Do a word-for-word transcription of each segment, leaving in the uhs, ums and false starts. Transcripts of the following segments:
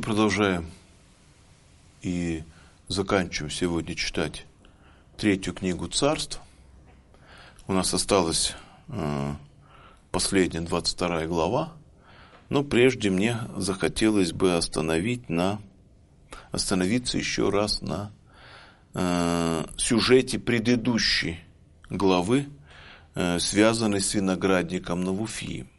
продолжаем и заканчиваем сегодня читать третью книгу Царств. У нас осталась э, последняя двадцать вторая глава, но прежде мне захотелось бы остановить на, остановиться еще раз на э, сюжете предыдущей главы, э, связанной с виноградником Навуфием.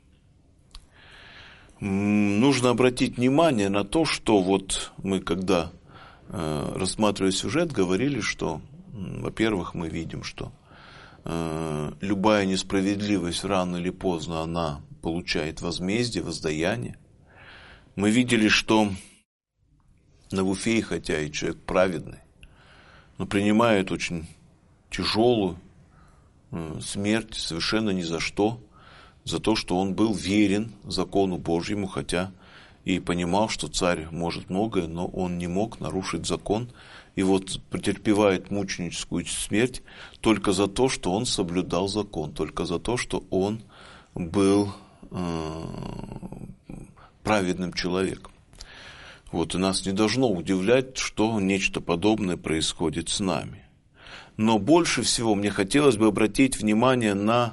Нужно обратить внимание на то, что вот мы, когда э, рассматривали сюжет, говорили, что, во-первых, мы видим, что э, любая несправедливость рано или поздно она получает возмездие, воздаяние. Мы видели, что Навуфей, хотя и человек праведный, но принимает очень тяжелую э, смерть совершенно ни за что, за то, что он был верен закону Божьему, хотя и понимал, что царь может многое, но он не мог нарушить закон. И вот претерпевает мученическую смерть только за то, что он соблюдал закон, только за то, что он был э, праведным человеком. Вот, и нас не должно удивлять, что нечто подобное происходит с нами. Но больше всего мне хотелось бы обратить внимание на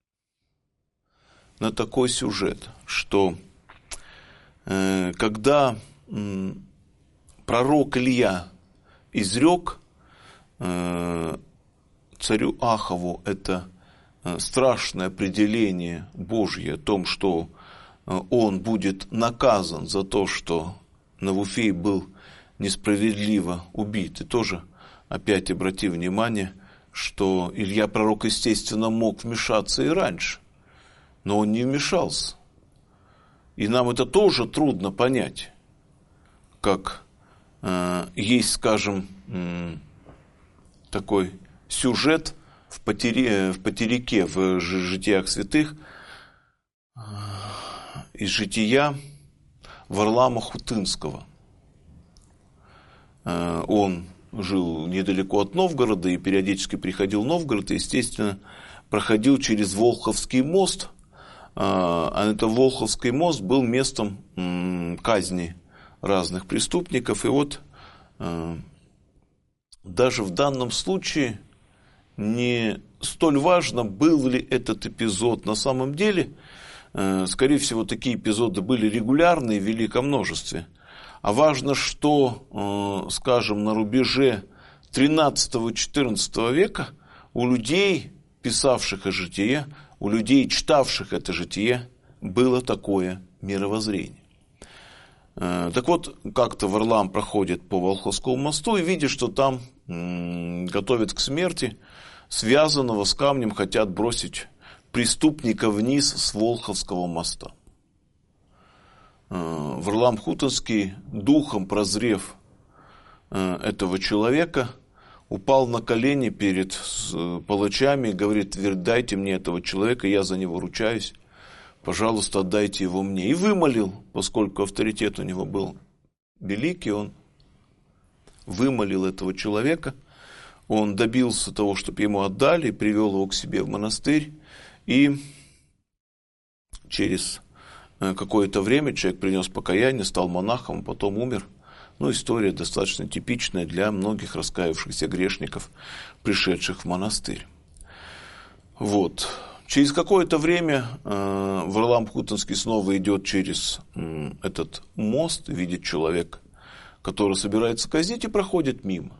на такой сюжет, что э, когда э, пророк Илья изрек э, царю Ахаву это э, страшное определение Божье о том, что э, он будет наказан за то, что Навуфей был несправедливо убит. И тоже опять обрати внимание, что Илья пророк, естественно, мог вмешаться и раньше, но он не вмешался. И нам это тоже трудно понять, как э, есть, скажем, э, такой сюжет в, потери, в потерике в житиях святых э, из жития Варлаама Хутынского. Э, он жил недалеко от Новгорода и периодически приходил в Новгород, и, естественно, проходил через Волховский мост. А это Волховский мост был местом казни разных преступников. И вот даже в данном случае не столь важно, был ли этот эпизод на самом деле. Скорее всего, такие эпизоды были регулярны в великом множестве. А важно, что, скажем, на рубеже тринадцатого-четырнадцатого века у людей, писавших о житие, у людей, читавших это житие, было такое мировоззрение. Так вот, как-то Варлаам проходит по Волховскому мосту и видит, что там готовят к смерти связанного с камнем, хотят бросить преступника вниз с Волховского моста. Варлаам Хутынский, духом прозрев этого человека, упал на колени перед палачами и говорит: дайте мне этого человека, я за него ручаюсь, пожалуйста, отдайте его мне. И вымолил, поскольку авторитет у него был великий, он вымолил этого человека, он добился того, чтобы ему отдали, привел его к себе в монастырь, и через какое-то время человек принес покаяние, стал монахом, потом умер. Ну, история достаточно типичная для многих раскаявшихся грешников, пришедших в монастырь. Вот. Через какое-то время э, Варлаам Хутынский снова идет через э, этот мост, видит человека, который собирается казнить, и проходит мимо.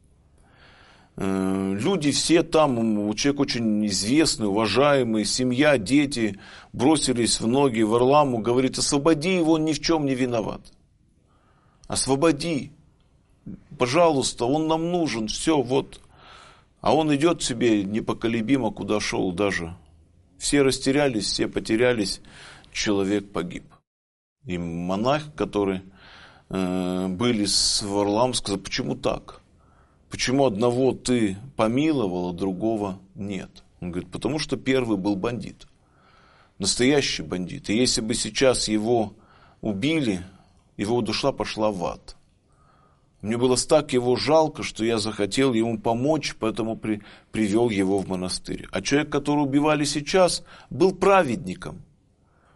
Э, люди все там, человек очень известный, уважаемый, семья, дети бросились в ноги Варламу, говорит: освободи его, он ни в чем не виноват. Освободи, пожалуйста, он нам нужен, все, вот. А он идет себе непоколебимо, куда шел даже. Все растерялись, все потерялись, человек погиб. И монах, которые э, были с Варлаамом, сказал: почему так? Почему одного ты помиловал, а другого нет? Он говорит: потому что первый был бандит, настоящий бандит. И если бы сейчас его убили, его душа пошла в ад. Мне было так его жалко, что я захотел ему помочь, поэтому при, привел его в монастырь. А человек, которого убивали сейчас, был праведником.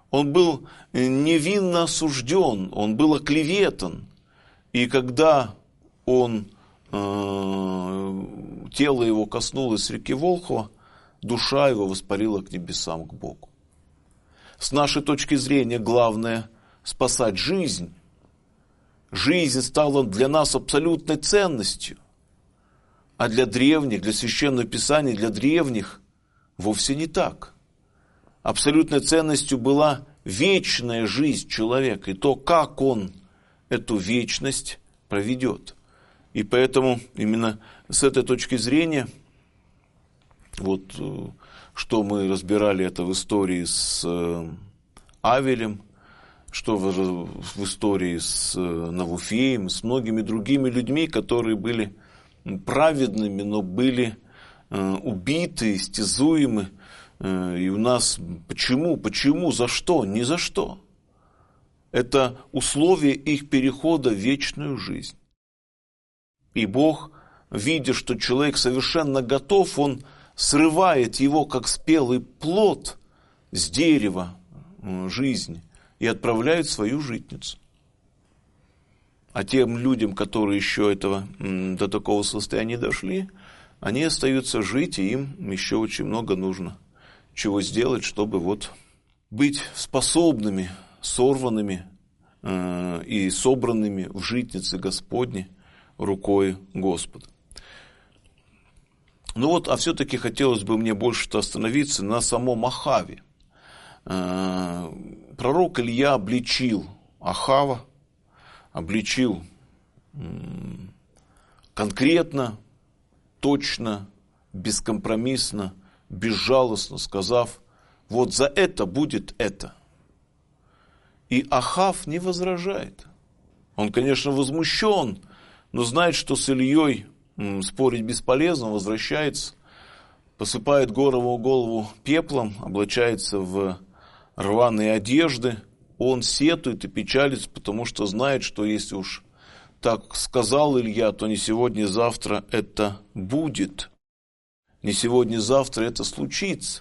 Он был невинно осужден, он был оклеветан. И когда он, э, тело его коснулось реки Волхова, душа его воспарила к небесам, к Богу. С нашей точки зрения главное спасать жизнь. Жизнь стала для нас абсолютной ценностью. А для древних, для Священного Писания, для древних вовсе не так. Абсолютной ценностью была вечная жизнь человека и то, как он эту вечность проведет. И поэтому именно с этой точки зрения, вот что мы разбирали это в истории с Авелем, что в, в истории с Навуфеем, с многими другими людьми, которые были праведными, но были э, убиты, истязуемы. Э, и у нас почему, почему, за что? Ни за что. Это условие их перехода в вечную жизнь. И Бог, видя, что человек совершенно готов, Он срывает его, как спелый плод, с дерева э, жизни и отправляет в свою житницу. А тем людям, которые еще этого, до такого состояния дошли, они остаются жить, и им еще очень много нужно чего сделать, чтобы вот быть способными, сорванными э, и собранными в житнице Господне рукой Господа. Ну вот, а все-таки хотелось бы мне больше-то остановиться на самом Ахаве. Э, пророк Илья обличил Ахава, обличил конкретно, точно, бескомпромиссно, безжалостно, сказав, вот за это будет это. И Ахав не возражает. Он, конечно, возмущен, но знает, что с Ильей спорить бесполезно, возвращается, посыпает Горову голову пеплом, облачается в рваные одежды. Он сетует и печалится, потому что знает, что если уж так сказал Илья, то не сегодня-завтра это будет. Не сегодня-завтра это случится.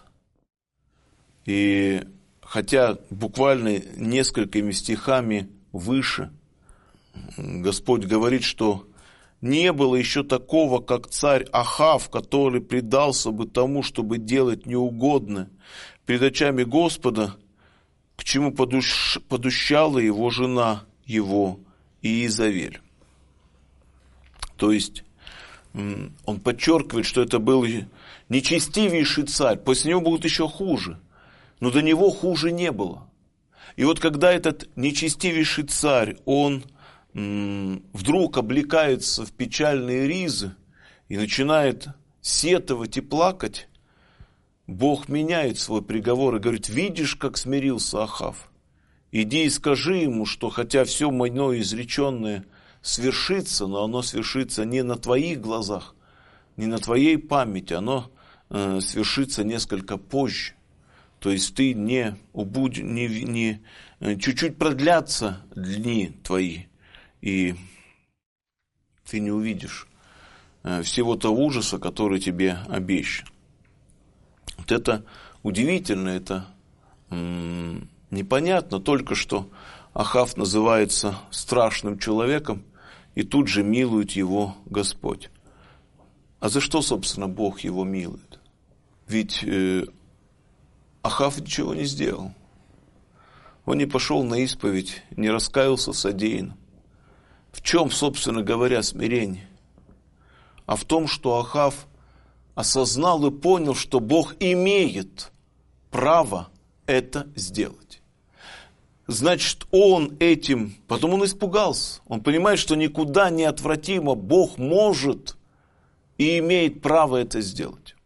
И хотя буквально несколькими стихами выше Господь говорит, что не было еще такого, как царь Ахав, который предался бы тому, чтобы делать неугодное перед очами Господа, к чему подущ... подущала его жена его Иезавель. То есть он подчеркивает, что это был нечестивейший царь, после него будет еще хуже, но до него хуже не было. И вот когда этот нечестивейший царь, он м, вдруг облекается в печальные ризы и начинает сетовать и плакать, Бог меняет свой приговор и говорит, видишь, как смирился Ахав? Иди и скажи ему, что хотя все мое изреченное свершится, но оно свершится не на твоих глазах, не на твоей памяти, оно э, свершится несколько позже. То есть ты не, убудь, не, не чуть-чуть продлятся дни твои, и ты не увидишь э, всего того ужаса, который тебе обещан. Вот это удивительно, это м- непонятно, только что Ахав называется страшным человеком, и тут же милует его Господь. А за что, собственно, Бог его милует? Ведь э, Ахав ничего не сделал. Он не пошел на исповедь, не раскаялся в содеянном. В чем, собственно говоря, смирение? А в том, что Ахав осознал и понял, что Бог имеет право это сделать. Значит, он этим, потом он испугался. Он понимает, что никуда неотвратимо Бог может и имеет право это сделать.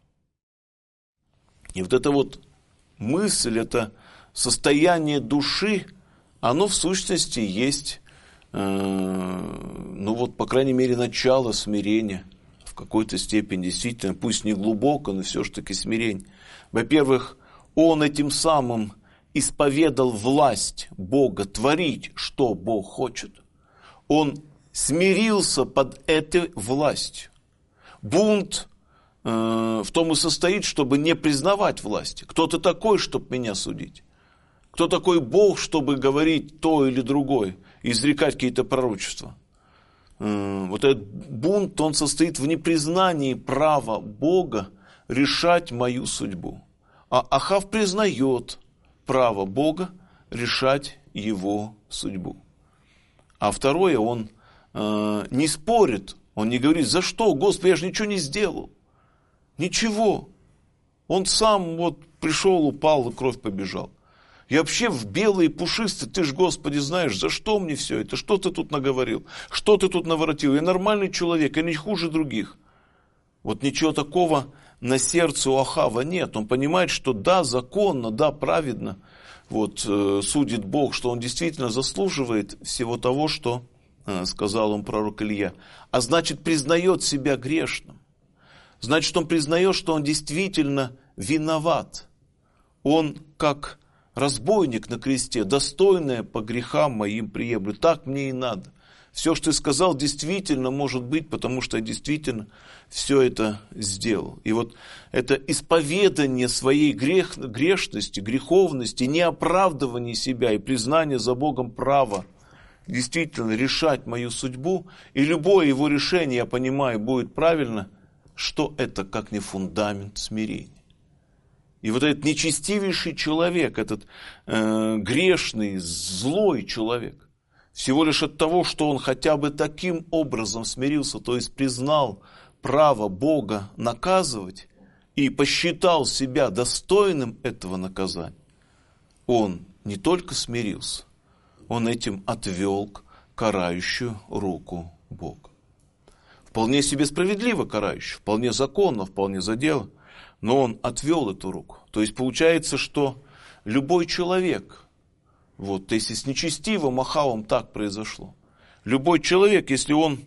И вот эта вот мысль, это состояние души, оно в сущности есть, э, ну вот, по крайней мере, начало смирения. В какой-то степени действительно, пусть не глубоко, но все-таки смирение. Во-первых, он этим самым исповедал власть Бога творить, что Бог хочет. Он смирился под этой властью. Бунт э, в том и состоит, чтобы не признавать власти. Кто ты такой, чтобы меня судить? Кто Кто такой Бог, чтобы говорить то или другое, изрекать какие-то пророчества? Вот этот бунт, он состоит в непризнании права Бога решать мою судьбу. А Ахав признает право Бога решать его судьбу. А второе, он э, не спорит, он не говорит, за что, Господи, я же ничего не сделал. Ничего. Он сам вот пришел, упал, и кровь побежала. Я вообще в белый и пушистый, ты ж, Господи, знаешь, за что мне все это? Что ты тут наговорил? Что ты тут наворотил? Я нормальный человек, я не хуже других. Вот ничего такого на сердце у Ахава нет. Он понимает, что да, законно, да, праведно вот, э, судит Бог, что он действительно заслуживает всего того, что э, сказал он пророк Илья. А значит, признает себя грешным. Значит, он признает, что он действительно виноват. Он как разбойник на кресте, достойное по грехам моим приемлю. Так мне и надо. Все, что ты сказал, действительно может быть, потому что я действительно все это сделал. И вот это исповедание своей грех, грешности, греховности, неоправдывание себя и признание за Богом права действительно решать мою судьбу, и любое его решение, я понимаю, будет правильно, что это как не фундамент смирения. И вот этот нечестивейший человек, этот э, грешный, злой человек, всего лишь от того, что он хотя бы таким образом смирился, то есть признал право Бога наказывать и посчитал себя достойным этого наказания, он не только смирился, он этим отвел карающую руку Бога. Вполне себе справедливо карающую, вполне законно, вполне за дело. Но он отвел эту руку. То есть получается, что любой человек, вот если с нечестивым Ахавом так произошло, любой человек, если он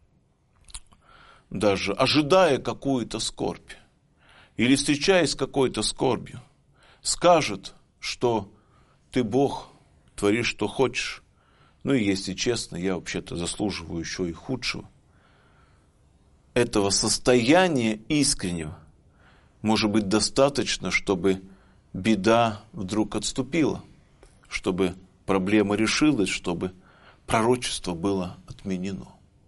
даже ожидая какую-то скорбь, или встречаясь с какой-то скорбью, скажет, что ты Бог, творишь, что хочешь, ну и если честно, я вообще-то заслуживаю еще и худшего. Этого состояния искреннего может быть достаточно, чтобы беда вдруг отступила, чтобы проблема решилась, чтобы пророчество было отменено.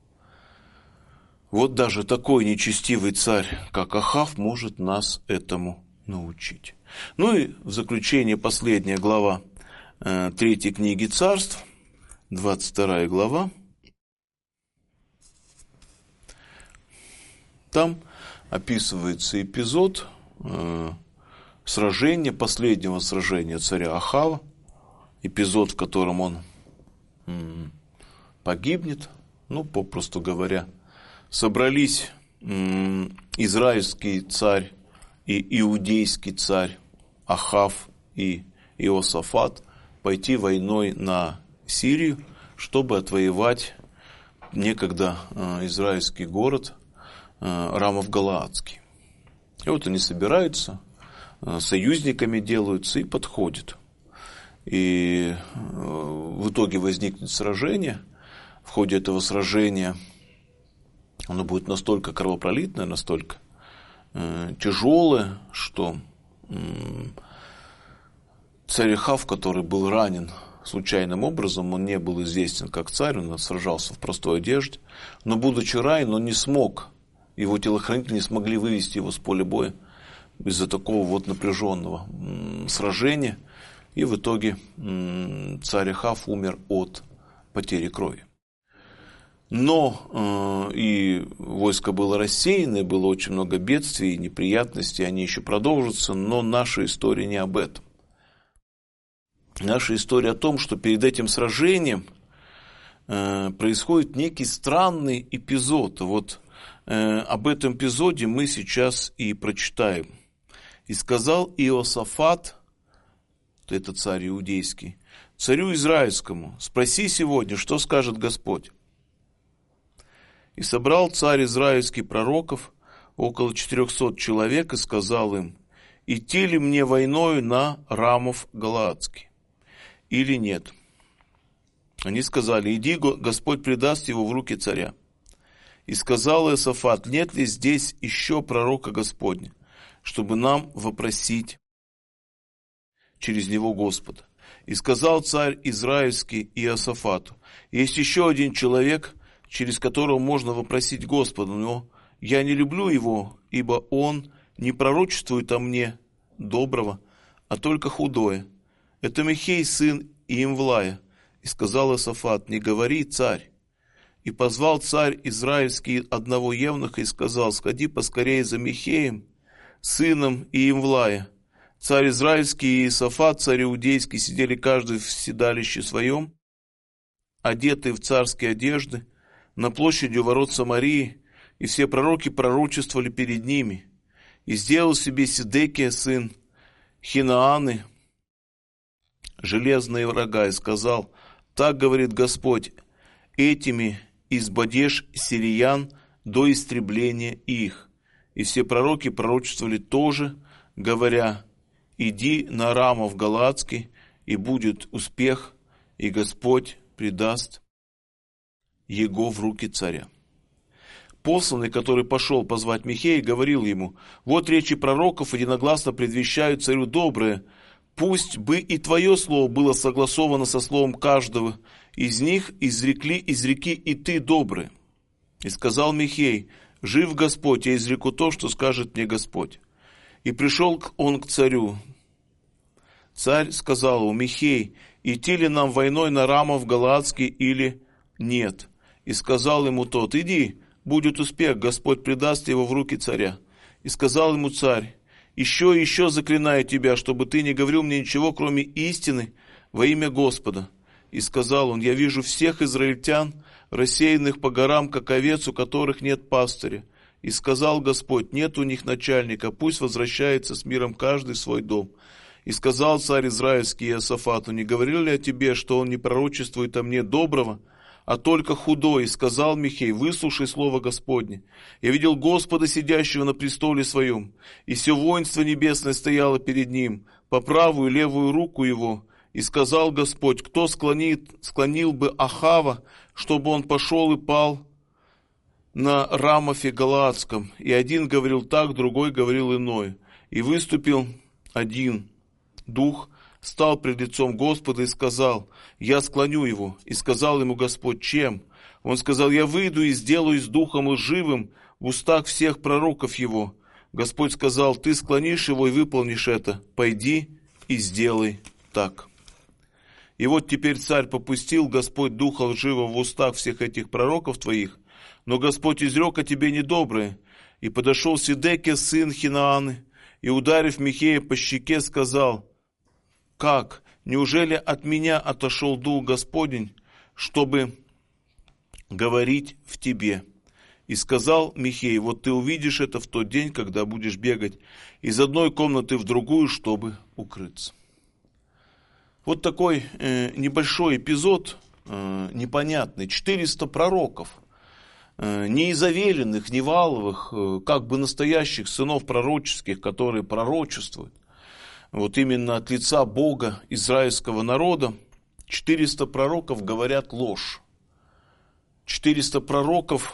Вот даже такой нечестивый царь, как Ахав, может нас этому научить. Ну и в заключение последняя глава э, третьей книги Царств, двадцать вторая глава. Там описывается эпизод э, сражения, последнего сражения царя Ахава, эпизод, в котором он э, погибнет, ну, попросту говоря. Собрались э, израильский царь и иудейский царь Ахав и Иосафат пойти войной на Сирию, чтобы отвоевать некогда э, израильский город Рамов Галаадский. И вот они собираются, союзниками делаются и подходят. И в итоге возникнет сражение. В ходе этого сражения оно будет настолько кровопролитное, настолько тяжелое, что царь Ахав, который был ранен случайным образом, он не был известен как царь, он сражался в простой одежде, но будучи ранен, он не смог, его телохранители не смогли вывести его с поля боя из-за такого вот напряженного сражения. И в итоге царь Ахав умер от потери крови. Но э, и войско было рассеяно, было очень много бедствий и неприятностей, они еще продолжатся, но наша история не об этом. Наша история о том, что перед этим сражением э, происходит некий странный эпизод. Вот э, об этом эпизоде мы сейчас и прочитаем. «И сказал Иосафат, это царь иудейский, царю израильскому, спроси сегодня, что скажет Господь. И собрал царь израильский пророков, около четырехсот человек, и сказал им, идти ли мне войною на Рамов Галаадский, или нет? Они сказали, иди, Господь предаст его в руки царя. И сказал Иосафат, нет ли здесь еще пророка Господня, чтобы нам вопросить через него Господа. И сказал царь израильский Иосафату: есть еще один человек, через которого можно вопросить Господа, но я не люблю его, ибо он не пророчествует о мне доброго, а только худое. Это Михей, сын Иемвлая. И сказал Иосафат: не говори, царь. И позвал царь израильский одного евнуха и сказал: сходи поскорее за Михеем, сыном Иемвлая. Царь израильский и Иосафат, царь иудейский, сидели каждый в седалище своем, одетые в царские одежды, на площади у ворот Самарии, и все пророки пророчествовали перед ними. И сделал себе Сидекия, сын Хинааны, железные рога, и сказал: так говорит Господь, этими избодешь сириян до истребления их. И все пророки пророчествовали тоже, говоря: иди на Рамов Галаадский, и будет успех, и Господь предаст его в руки царя. Посланный, который пошел позвать Михея, говорил ему: вот речи пророков единогласно предвещают царю доброе. Пусть бы и твое слово было согласовано со словом каждого из них, изрекли, изреки и ты доброе. И сказал Михей: жив Господь, я изреку то, что скажет мне Господь. И пришел он к царю. Царь сказал ему: Михей, идти ли нам войной на Рамов Галаадский или нет? И сказал ему тот: иди, будет успех, Господь предаст его в руки царя. И сказал ему царь: еще и еще заклинаю тебя, чтобы ты не говорил мне ничего, кроме истины, во имя Господа. И сказал он: я вижу всех израильтян, рассеянных по горам, как овец, у которых нет пастыря. И сказал Господь: нет у них начальника, пусть возвращается с миром каждый в свой дом. И сказал царь израильский Иосафату: не говорил ли я тебе, что он не пророчествует о мне доброго, а только худой? И сказал Михей: выслушай слово Господне. Я видел Господа, сидящего на престоле своем, и все воинство небесное стояло перед ним, по правую и левую руку его. И сказал Господь: кто склонит, склонил бы Ахава, чтобы он пошел и пал на Рамофе Галаадском? И один говорил так, другой говорил иное. И выступил один дух, стал пред лицом Господа и сказал: я склоню его. И сказал ему Господь: чем? Он сказал: я выйду и сделаюсь духом лживым в устах всех пророков его. Господь сказал: ты склонишь его и выполнишь это. Пойди и сделай так. И вот теперь царь попустил Господь духа лживого в устах всех этих пророков твоих, но Господь изрек о тебе недоброе. И подошел Сидекия, сын Хинааны, и, ударив Михея по щеке, сказал: как? Неужели от меня отошел дух Господень, чтобы говорить в тебе? И сказал Михей: вот ты увидишь это в тот день, когда будешь бегать из одной комнаты в другую, чтобы укрыться. Вот такой э, небольшой эпизод, э, непонятный. четыреста пророков, э, не Изавелиных, не Валовых, э, как бы настоящих сынов пророческих, которые пророчествуют. Вот именно от лица Бога израильского народа четыреста пророков говорят ложь. четыреста пророков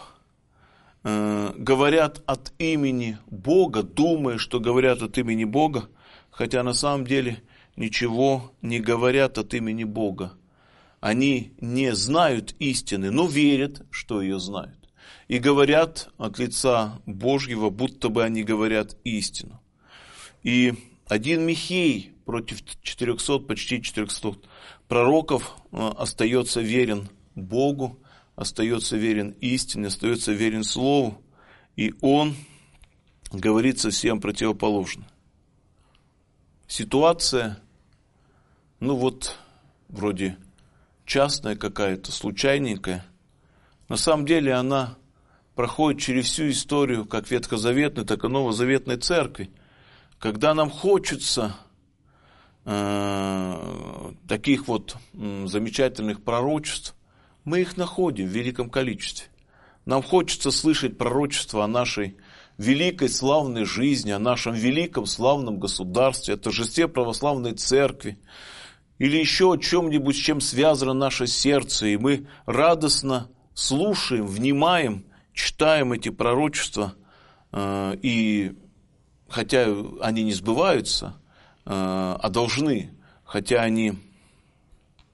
э, говорят от имени Бога, думая, что говорят от имени Бога, хотя на самом деле ничего не говорят от имени Бога. Они не знают истины, но верят, что ее знают. И говорят от лица Божьего, будто бы они говорят истину. И один Михей против четырехсот, почти четырехсот пророков остается верен Богу, остается верен истине, остается верен Слову, и он говорит совсем противоположно. Ситуация, ну вот, вроде частная какая-то, случайненькая, на самом деле она проходит через всю историю, как ветхозаветной, так и новозаветной церкви. Когда нам хочется э, таких вот э, замечательных пророчеств, мы их находим в великом количестве. Нам хочется слышать пророчества о нашей великой славной жизни, о нашем великом славном государстве, о торжестве православной церкви, или еще о чем-нибудь, с чем связано наше сердце, и мы радостно слушаем, внимаем, читаем эти пророчества, э, и хотя они не сбываются, а должны, хотя они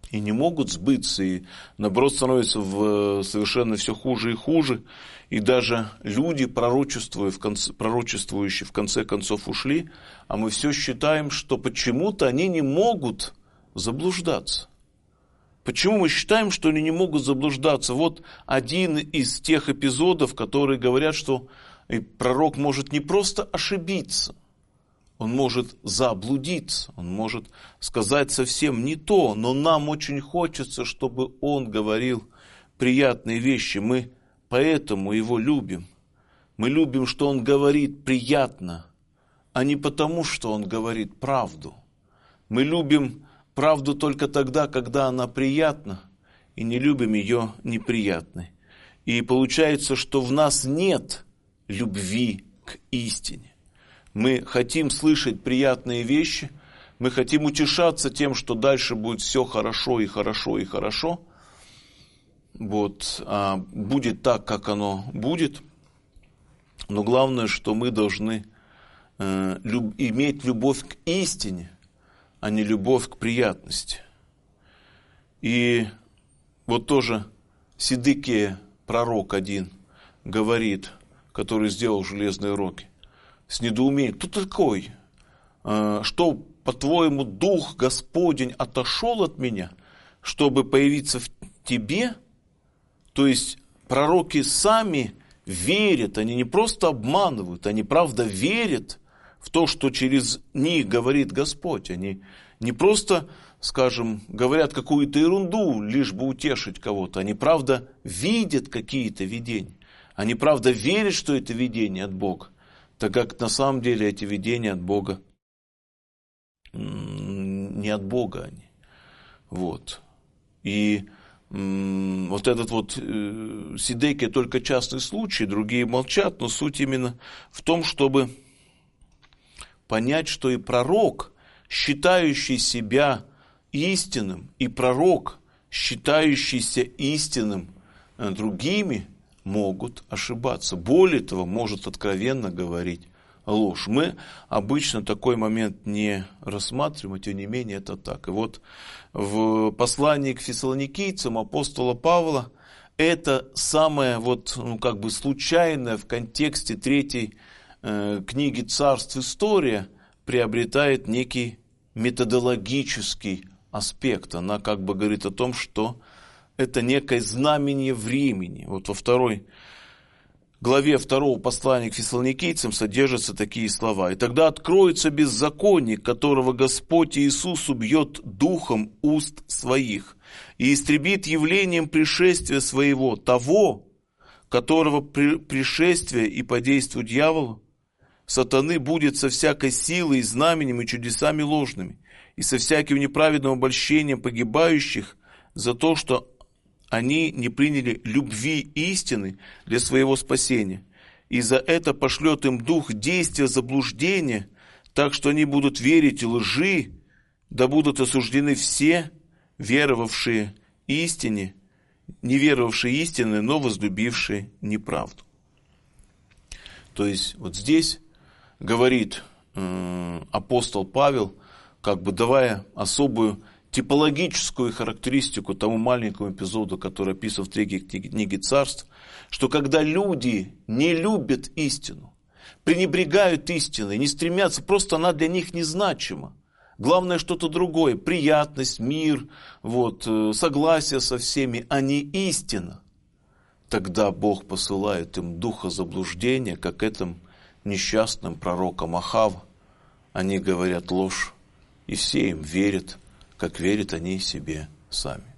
и не могут сбыться, и наоборот становится в совершенно все хуже и хуже, и даже люди, пророчествуя в конце, пророчествующие, в конце концов ушли, а мы все считаем, что почему-то они не могут заблуждаться. Почему мы считаем, что они не могут заблуждаться? Вот один из тех эпизодов, которые говорят, что пророк может не просто ошибиться, он может заблудиться, он может сказать совсем не то, но нам очень хочется, чтобы он говорил приятные вещи. Мы поэтому его любим. Мы любим, что он говорит приятно, а не потому, что он говорит правду. Мы любим правду только тогда, когда она приятна, и не любим ее неприятной. И получается, что в нас нет любви к истине. Мы хотим слышать приятные вещи, мы хотим утешаться тем, что дальше будет все хорошо и хорошо и хорошо. Вот, а будет так, как оно будет. Но главное, что мы должны э, люб, иметь любовь к истине, а не любовь к приятности. И вот тоже Сидыкия, пророк один, говорит, который сделал железные роги, с недоумением: кто такой? Что, по-твоему, Дух Господень отошел от меня, чтобы появиться в тебе? То есть пророки сами верят, они не просто обманывают, они правда верят в то, что через них говорит Господь. Они не просто, скажем, говорят какую-то ерунду, лишь бы утешить кого-то. Они правда видят какие-то видения. Они правда верят, что это видение от Бога, так как на самом деле эти видения от Бога, не от Бога они. Вот. И м- вот этот вот э, Сидыкия только частный случай, другие молчат, но суть именно в том, чтобы понять, что и пророк, считающий себя истинным, и пророк, считающийся истинным э, другими, могут ошибаться. Более того, может откровенно говорить ложь. Мы обычно такой момент не рассматриваем, тем не менее это так. И вот в послании к фессалоникийцам апостола Павла это самое вот, ну, как бы случайное в контексте третьей э, книги «Царств. История» приобретает некий методологический аспект. Она как бы говорит о том, что это некое знамение времени. Вот во второй главе второго послания к фессалоникийцам содержатся такие слова. «И тогда откроется беззаконник, которого Господь Иисус убьет духом уст своих, и истребит явлением пришествия своего того, которого при пришествие и по действию дьявола сатаны будет со всякой силой, знаменем и чудесами ложными, и со всяким неправедным обольщением погибающих за то, что они не приняли любви истины для своего спасения. И за это пошлет им дух действия заблуждения, так что они будут верить лжи, да будут осуждены все, веровавшие истине, не веровавшие истине, но возлюбившие неправду». То есть вот здесь говорит э, апостол Павел, как бы давая особую типологическую характеристику тому маленькому эпизоду, который описан в третьей книге «Царств», что когда люди не любят истину, пренебрегают истиной, не стремятся, просто она для них незначима. Главное что-то другое, приятность, мир, вот, согласие со всеми, а не истина. Тогда Бог посылает им духа заблуждения, как этим несчастным пророкам Ахава. Они говорят ложь, и все им верят, как верят они себе сами.